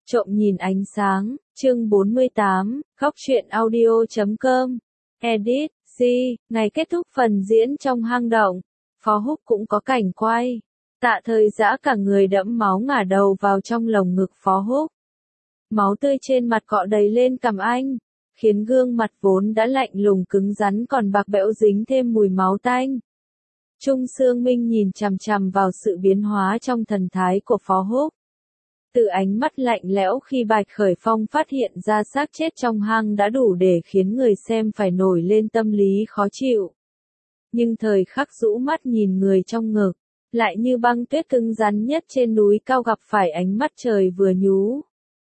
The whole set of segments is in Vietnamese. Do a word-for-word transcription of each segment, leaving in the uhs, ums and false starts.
Trộm nhìn ánh sáng, chương bốn mươi tám, góc truyện audio chấm com. Edit, C, ngày kết thúc phần diễn trong hang động. Phó Húc cũng có cảnh quay. Tạ Thời Dã cả người đẫm máu ngả đầu vào trong lồng ngực Phó Húc. Máu tươi trên mặt cọ đầy lên cằm anh, khiến gương mặt vốn đã lạnh lùng cứng rắn còn bạc bẽo dính thêm mùi máu tanh. Trung Sương Minh nhìn chằm chằm vào sự biến hóa trong thần thái của Phó Húc. Từ ánh mắt lạnh lẽo khi Bạch Khởi Phong phát hiện ra xác chết trong hang đã đủ để khiến người xem phải nổi lên tâm lý khó chịu. Nhưng thời khắc rũ mắt nhìn người trong ngực, lại như băng tuyết cứng rắn nhất trên núi cao gặp phải ánh mắt trời vừa nhú.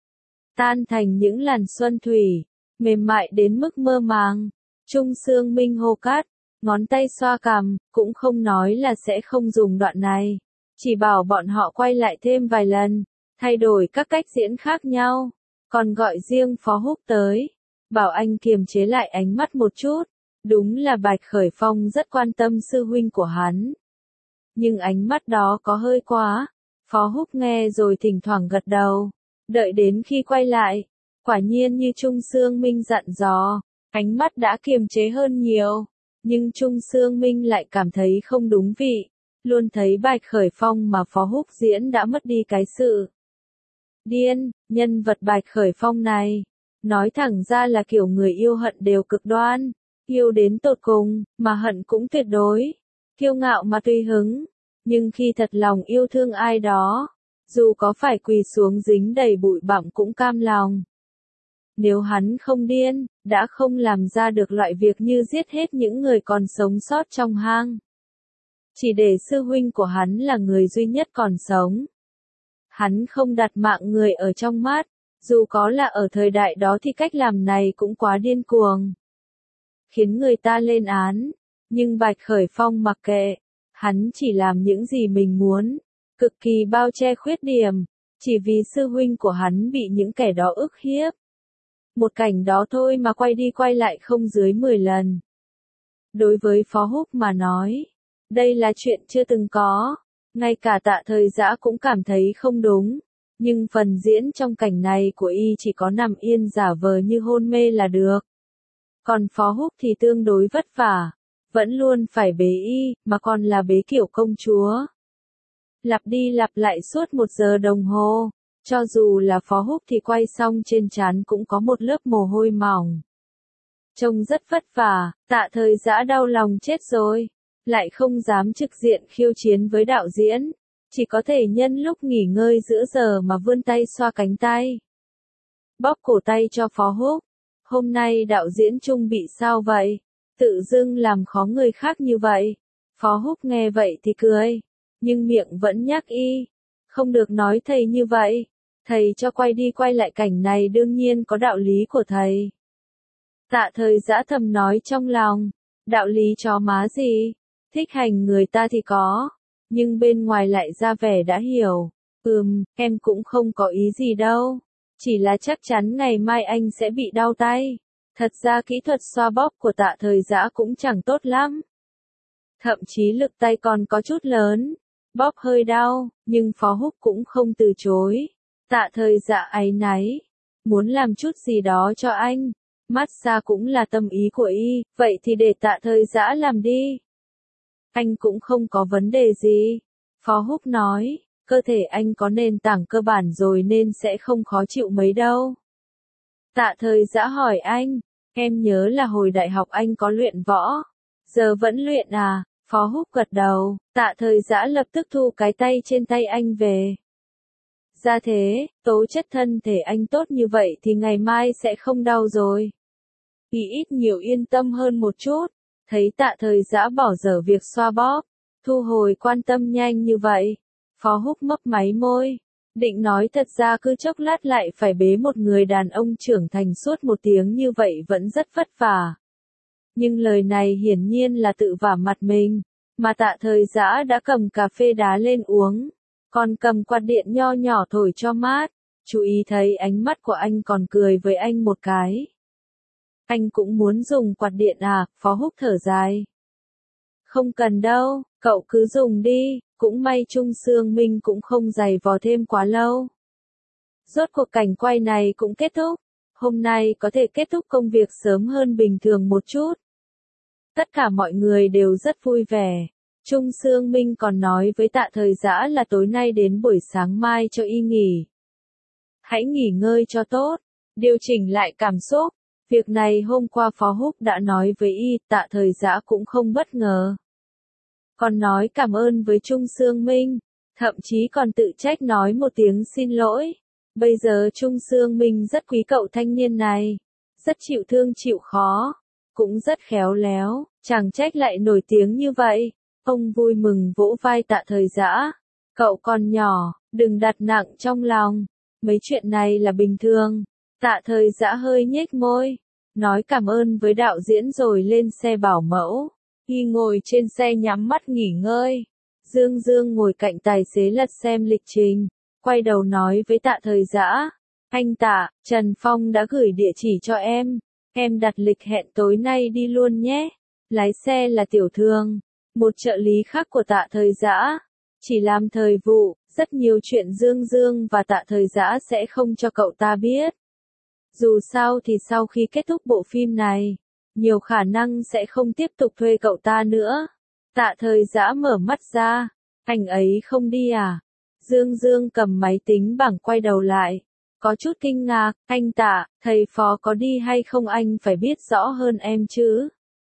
Tan thành những làn xuân thủy, mềm mại đến mức mơ màng. Trung Sương Minh hô cát, ngón tay xoa cằm, cũng không nói là sẽ không dùng đoạn này. Chỉ bảo bọn họ quay lại thêm vài lần, thay đổi các cách diễn khác nhau. Còn gọi riêng Phó Húc tới, bảo anh kiềm chế lại ánh mắt một chút. Đúng là Bạch Khởi Phong rất quan tâm sư huynh của hắn. Nhưng ánh mắt đó có hơi quá. Phó Húc nghe rồi thỉnh thoảng gật đầu. Đợi đến khi quay lại, quả nhiên như Trung Sương Minh dặn dò, ánh mắt đã kiềm chế hơn nhiều. Nhưng Trung Sương Minh lại cảm thấy không đúng vị. Luôn thấy Bạch Khởi Phong mà Phó Húc diễn đã mất đi cái sự điên. Nhân vật Bạch Khởi Phong này, nói thẳng ra là kiểu người yêu hận đều cực đoan. Yêu đến tột cùng, mà hận cũng tuyệt đối. Kiêu ngạo mà tùy hứng. Nhưng khi thật lòng yêu thương ai đó, dù có phải quỳ xuống dính đầy bụi bặm cũng cam lòng. Nếu hắn không điên, đã không làm ra được loại việc như giết hết những người còn sống sót trong hang. Chỉ để sư huynh của hắn là người duy nhất còn sống. Hắn không đặt mạng người ở trong mắt, dù có là ở thời đại đó thì cách làm này cũng quá điên cuồng. Khiến người ta lên án, nhưng Bạch Khởi Phong mặc kệ, hắn chỉ làm những gì mình muốn, cực kỳ bao che khuyết điểm, chỉ vì sư huynh của hắn bị những kẻ đó ức hiếp. Một cảnh đó thôi mà quay đi quay lại không dưới mười lần. Đối với Phó Húc mà nói, đây là chuyện chưa từng có, ngay cả Tạ Thời Dã cũng cảm thấy không đúng, nhưng phần diễn trong cảnh này của y chỉ có nằm yên giả vờ như hôn mê là được. Còn Phó Húc thì tương đối vất vả, vẫn luôn phải bế y, mà còn là bế kiểu công chúa. Lặp đi lặp lại suốt một giờ đồng hồ, cho dù là Phó Húc thì quay xong trên trán cũng có một lớp mồ hôi mỏng. Trông rất vất vả, Tạ Thời Dã đau lòng chết rồi, lại không dám trực diện khiêu chiến với đạo diễn, chỉ có thể nhân lúc nghỉ ngơi giữa giờ mà vươn tay xoa cánh tay. Bóp cổ tay cho Phó Húc. Hôm nay đạo diễn Trung bị sao vậy? Tự dưng làm khó người khác như vậy. Phó Húc nghe vậy thì cười, nhưng miệng vẫn nhắc y. Không được nói thầy như vậy. Thầy cho quay đi quay lại cảnh này đương nhiên có đạo lý của thầy. Tạ Thời Dã thầm nói trong lòng, đạo lý chó má gì? Thích hành người ta thì có, nhưng bên ngoài lại ra vẻ đã hiểu. Ừm, em cũng không có ý gì đâu. Chỉ là chắc chắn ngày mai anh sẽ bị đau tay. Thật ra kỹ thuật xoa bóp của Tạ Thời Dã cũng chẳng tốt lắm. Thậm chí lực tay còn có chút lớn. Bóp hơi đau, nhưng Phó Húc cũng không từ chối. Tạ Thời Dã áy náy, muốn làm chút gì đó cho anh. Massage cũng là tâm ý của y, vậy thì để Tạ Thời Dã làm đi. Anh cũng không có vấn đề gì. Phó Húc nói, cơ thể anh có nền tảng cơ bản rồi nên sẽ không khó chịu mấy đâu. Tạ Thời Dã hỏi anh, em nhớ là hồi đại học anh có luyện võ. Giờ vẫn luyện à? Phó Húc gật đầu, Tạ Thời Dã lập tức thu cái tay trên tay anh về. Ra thế, tố chất thân thể anh tốt như vậy thì ngày mai sẽ không đau rồi. Thì ít nhiều yên tâm hơn một chút. Thấy Tạ Thời Dã bỏ dở việc xoa bóp, thu hồi quan tâm nhanh như vậy. Phó Húc mấp máy môi, định nói thật ra cứ chốc lát lại phải bế một người đàn ông trưởng thành suốt một tiếng như vậy vẫn rất vất vả. Nhưng lời này hiển nhiên là tự vả mặt mình, mà Tạ Thời Dã đã cầm cà phê đá lên uống, còn cầm quạt điện nho nhỏ thổi cho mát. Chú ý thấy ánh mắt của anh còn cười với anh một cái. Anh cũng muốn dùng quạt điện à? Phó Húc thở dài. Không cần đâu, cậu cứ dùng đi, cũng may Trung Sương Minh cũng không giày vò thêm quá lâu. Rốt cuộc cảnh quay này cũng kết thúc. Hôm nay có thể kết thúc công việc sớm hơn bình thường một chút. Tất cả mọi người đều rất vui vẻ. Trung Sương Minh còn nói với Tạ Thời Dã là tối nay đến buổi sáng mai cho y nghỉ. Hãy nghỉ ngơi cho tốt, điều chỉnh lại cảm xúc. Việc này hôm qua Phó Húc đã nói với y, Tạ Thời Dã cũng không bất ngờ. Còn nói cảm ơn với Trung Sương Minh, thậm chí còn tự trách nói một tiếng xin lỗi. Bây giờ Trung Sương Minh rất quý cậu thanh niên này, rất chịu thương chịu khó, cũng rất khéo léo, chẳng trách lại nổi tiếng như vậy. Ông vui mừng vỗ vai Tạ Thời Dã. Cậu còn nhỏ, đừng đặt nặng trong lòng, mấy chuyện này là bình thường. Tạ Thời Dã hơi nhếch môi, nói cảm ơn với đạo diễn rồi lên xe bảo mẫu. Y ngồi trên xe nhắm mắt nghỉ ngơi. Dương Dương ngồi cạnh tài xế lật xem lịch trình, quay đầu nói với Tạ Thời Dã. Anh Tạ, Trần Phong đã gửi địa chỉ cho em, em đặt lịch hẹn tối nay đi luôn nhé. Lái xe là Tiểu Thương, một trợ lý khác của Tạ Thời Dã. Chỉ làm thời vụ, rất nhiều chuyện Dương Dương và Tạ Thời Dã sẽ không cho cậu ta biết. Dù sao thì sau khi kết thúc bộ phim này, nhiều khả năng sẽ không tiếp tục thuê cậu ta nữa. Tạ Thời Dã mở mắt ra, anh ấy không đi à? Dương Dương cầm máy tính bảng quay đầu lại, có chút kinh ngạc, anh Tạ, thầy Phó có đi hay không anh phải biết rõ hơn em chứ.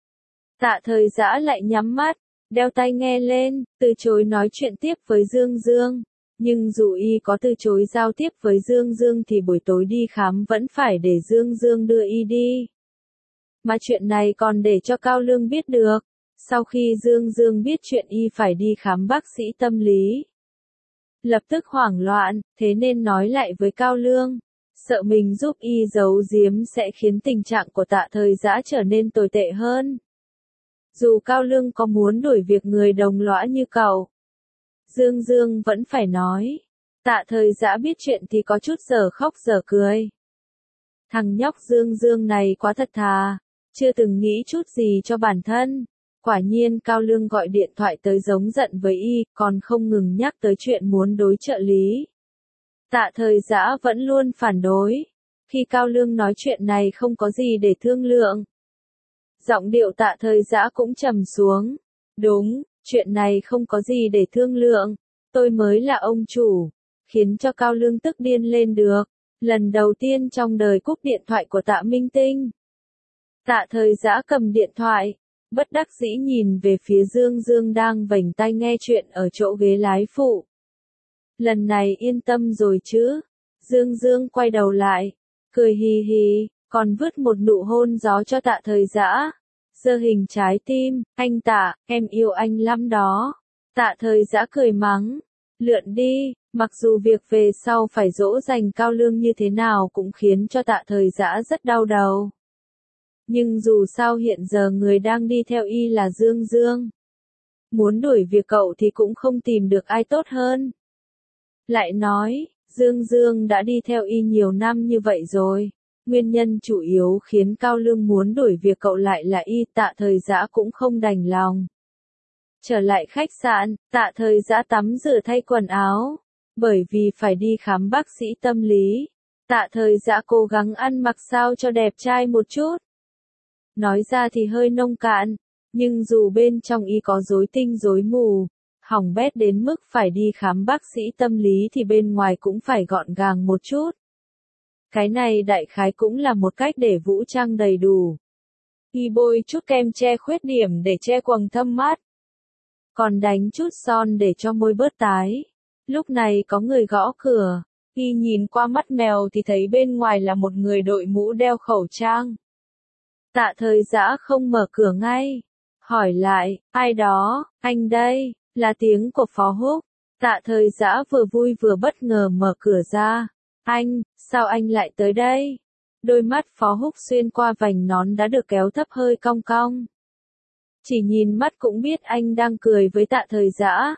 Tạ Thời Dã lại nhắm mắt, đeo tai nghe lên, từ chối nói chuyện tiếp với Dương Dương. Nhưng dù y có từ chối giao tiếp với Dương Dương thì buổi tối đi khám vẫn phải để Dương Dương đưa y đi. Mà chuyện này còn để cho Cao Lương biết được. Sau khi Dương Dương biết chuyện y phải đi khám bác sĩ tâm lý, lập tức hoảng loạn, thế nên nói lại với Cao Lương, sợ mình giúp y giấu giếm sẽ khiến tình trạng của Tạ Thời Dã trở nên tồi tệ hơn. Dù Cao Lương có muốn đuổi việc người đồng lõa như cậu, Dương Dương vẫn phải nói. Tạ Thời Dã biết chuyện thì có chút giờ khóc giờ cười. Thằng nhóc Dương Dương này quá thật thà, chưa từng nghĩ chút gì cho bản thân. Quả nhiên Cao Lương gọi điện thoại tới giống giận với y, còn không ngừng nhắc tới chuyện muốn đối trợ lý. Tạ Thời Dã vẫn luôn phản đối. Khi Cao Lương nói chuyện này không có gì để thương lượng, giọng điệu Tạ Thời Dã cũng trầm xuống. Đúng, chuyện này không có gì để thương lượng, tôi mới là ông chủ, khiến cho Cao Lương tức điên lên được. Lần đầu tiên trong đời cúp điện thoại của Tạ Minh Tinh. Tạ Thời Dã cầm điện thoại, bất đắc dĩ nhìn về phía Dương Dương đang vểnh tai nghe chuyện ở chỗ ghế lái phụ. Lần này yên tâm rồi chứ? Dương Dương quay đầu lại, cười hì hì, còn vứt một nụ hôn gió cho Tạ Thời Dã. Giơ hình trái tim, anh Tạ, em yêu anh lắm đó. Tạ Thời Dã cười mắng, lượn đi, mặc dù việc về sau phải dỗ dành Cao Lương như thế nào cũng khiến cho Tạ Thời Dã rất đau đầu. Nhưng dù sao hiện giờ người đang đi theo y là Dương Dương. Muốn đuổi việc cậu thì cũng không tìm được ai tốt hơn. Lại nói, Dương Dương đã đi theo y nhiều năm như vậy rồi. Nguyên nhân chủ yếu khiến Cao Lương muốn đuổi việc cậu lại là y. Tạ Thời Dã cũng không đành lòng. Trở lại khách sạn, Tạ Thời Dã tắm rửa thay quần áo. Bởi vì phải đi khám bác sĩ tâm lý, Tạ Thời Dã cố gắng ăn mặc sao cho đẹp trai một chút. Nói ra thì hơi nông cạn, nhưng dù bên trong y có rối tinh rối mù, hỏng bét đến mức phải đi khám bác sĩ tâm lý thì bên ngoài cũng phải gọn gàng một chút. Cái này đại khái cũng là một cách để vũ trang đầy đủ. Y bôi chút kem che khuyết điểm để che quầng thâm mắt, còn đánh chút son để cho môi bớt tái. Lúc này có người gõ cửa, y nhìn qua mắt mèo thì thấy bên ngoài là một người đội mũ đeo khẩu trang. Tạ Thời Dã không mở cửa ngay, hỏi lại, ai đó, anh đây, là tiếng của Phó Húc. Tạ Thời Dã vừa vui vừa bất ngờ mở cửa ra, anh, sao anh lại tới đây? Đôi mắt Phó Húc xuyên qua vành nón đã được kéo thấp hơi cong cong. Chỉ nhìn mắt cũng biết anh đang cười với Tạ Thời Dã.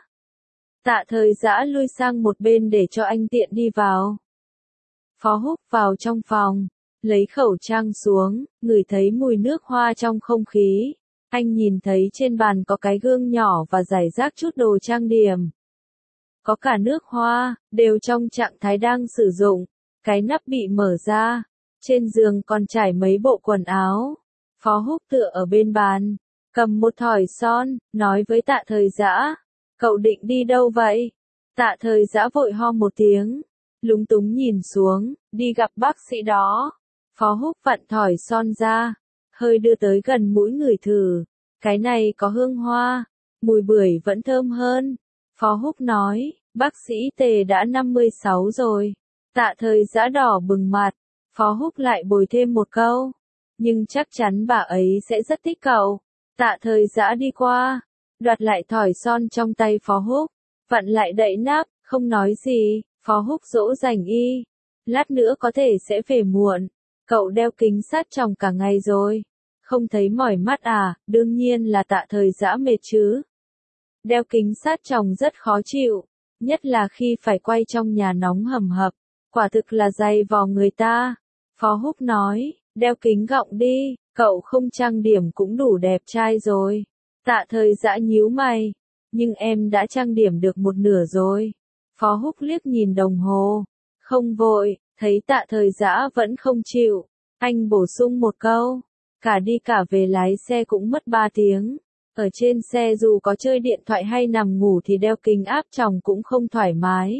Tạ Thời Dã lui sang một bên để cho anh tiện đi vào. Phó Húc vào trong phòng, lấy khẩu trang xuống, ngửi thấy mùi nước hoa trong không khí. Anh nhìn thấy trên bàn có cái gương nhỏ và rải rác chút đồ trang điểm. Có cả nước hoa, đều trong trạng thái đang sử dụng. cái nắp bị mở ra, trên giường còn trải mấy bộ quần áo. Phó Húc tựa ở bên bàn, cầm một thỏi son, nói với Tạ Thời Dã, cậu định đi đâu vậy? Tạ Thời Dã vội ho một tiếng, lúng túng nhìn xuống, đi gặp bác sĩ đó. Phó Húc vặn thỏi son ra, hơi đưa tới gần mũi ngửi thử, cái này có hương hoa, mùi bưởi vẫn thơm hơn. Phó Húc nói, bác sĩ Tề đã năm mươi sáu rồi. Tạ Thời Dã đỏ bừng mặt, Phó Húc lại bồi thêm một câu, nhưng chắc chắn bà ấy sẽ rất thích cậu. Tạ Thời Dã đi qua, đoạt lại thỏi son trong tay Phó Húc, vặn lại đậy nắp, không nói gì. Phó Húc dỗ dành y, lát nữa có thể sẽ về muộn, cậu đeo kính sát tròng cả ngày rồi, không thấy mỏi mắt à? Đương nhiên là Tạ Thời Dã mệt chứ. Đeo kính sát tròng rất khó chịu, nhất là khi phải quay trong nhà nóng hầm hập, quả thực là dày vò người ta. Phó Húc nói, đeo kính gọng đi, cậu không trang điểm cũng đủ đẹp trai rồi. Tạ Thời Dã nhíu mày, nhưng em đã trang điểm được một nửa rồi. Phó Húc liếc nhìn đồng hồ, không vội, thấy Tạ Thời Dã vẫn không chịu, anh bổ sung một câu, cả đi cả về lái xe cũng mất ba tiếng. Ở trên xe dù có chơi điện thoại hay nằm ngủ thì đeo kính áp tròng cũng không thoải mái.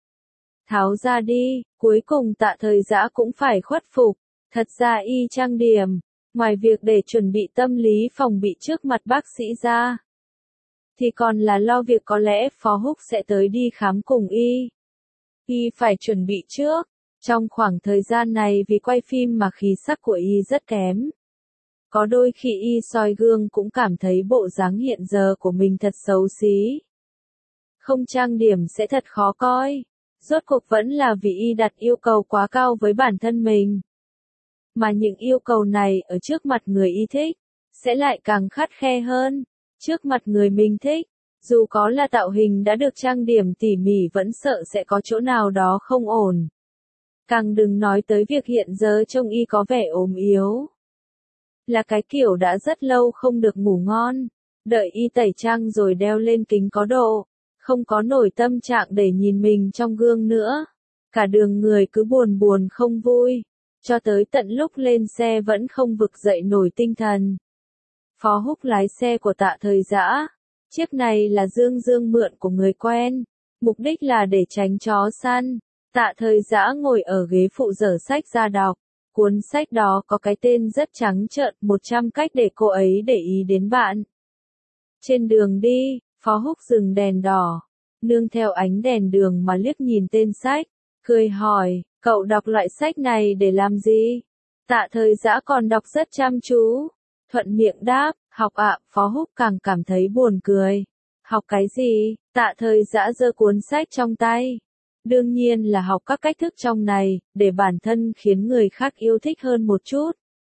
Tháo ra đi, cuối cùng Tạ Thời Dã cũng phải khuất phục. Thật ra y trang điểm, ngoài việc để chuẩn bị tâm lý phòng bị trước mặt bác sĩ ra, thì còn là lo việc có lẽ Phó Húc sẽ tới đi khám cùng y. Y phải chuẩn bị trước, trong khoảng thời gian này vì quay phim mà khí sắc của y rất kém. Có đôi khi y soi gương cũng cảm thấy bộ dáng hiện giờ của mình thật xấu xí. Không trang điểm sẽ thật khó coi, rốt cuộc vẫn là vì y đặt yêu cầu quá cao với bản thân mình. Mà những yêu cầu này ở trước mặt người y thích, sẽ lại càng khắt khe hơn. Trước mặt người mình thích, dù có là tạo hình đã được trang điểm tỉ mỉ vẫn sợ sẽ có chỗ nào đó không ổn. Càng đừng nói tới việc hiện giờ trông y có vẻ ốm yếu. Là cái kiểu đã rất lâu không được ngủ ngon, đợi y tẩy trang rồi đeo lên kính có độ, không có nổi tâm trạng để nhìn mình trong gương nữa. Cả đường người cứ buồn buồn không vui, cho tới tận lúc lên xe vẫn không vực dậy nổi tinh thần. Phó Húc lái xe của Tạ Thời Dã, chiếc này là Dương Dương mượn của người quen, mục đích là để tránh chó săn. Tạ Thời Dã ngồi ở ghế phụ dở sách ra đọc, cuốn sách đó có cái tên rất trắng trợn, một trăm cách để cô ấy để ý đến bạn. Trên đường đi, Phó Húc dừng đèn đỏ, nương theo ánh đèn đường mà liếc nhìn tên sách, cười hỏi, cậu đọc loại sách này để làm gì? Tạ Thời Dã còn đọc rất chăm chú, thuận miệng đáp, học ạ. Phó Húc càng cảm thấy buồn cười. Học cái gì? Tạ Thời Dã giơ cuốn sách trong tay. Đương nhiên là học các cách thức trong này, để bản thân khiến người khác yêu thích hơn một chút.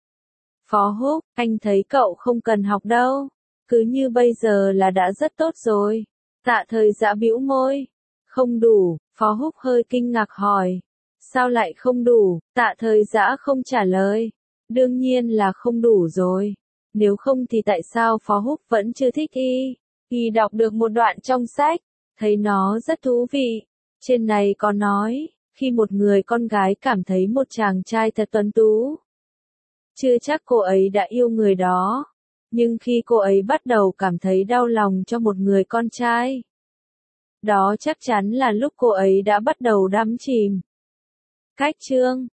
Phó Húc, anh thấy cậu không cần học đâu. Cứ như bây giờ là đã rất tốt rồi. Tạ Thời Dã bĩu môi. Không đủ. Phó Húc hơi kinh ngạc hỏi. Sao lại không đủ? Tạ Thời Dã không trả lời. Đương nhiên là không đủ rồi. Nếu không thì tại sao Phó Húc vẫn chưa thích y? Y đọc được một đoạn trong sách, thấy nó rất thú vị. Trên này có nói, khi một người con gái cảm thấy một chàng trai thật tuấn tú, chưa chắc cô ấy đã yêu người đó. Nhưng khi cô ấy bắt đầu cảm thấy đau lòng cho một người con trai, đó chắc chắn là lúc cô ấy đã bắt đầu đắm chìm. Cách chương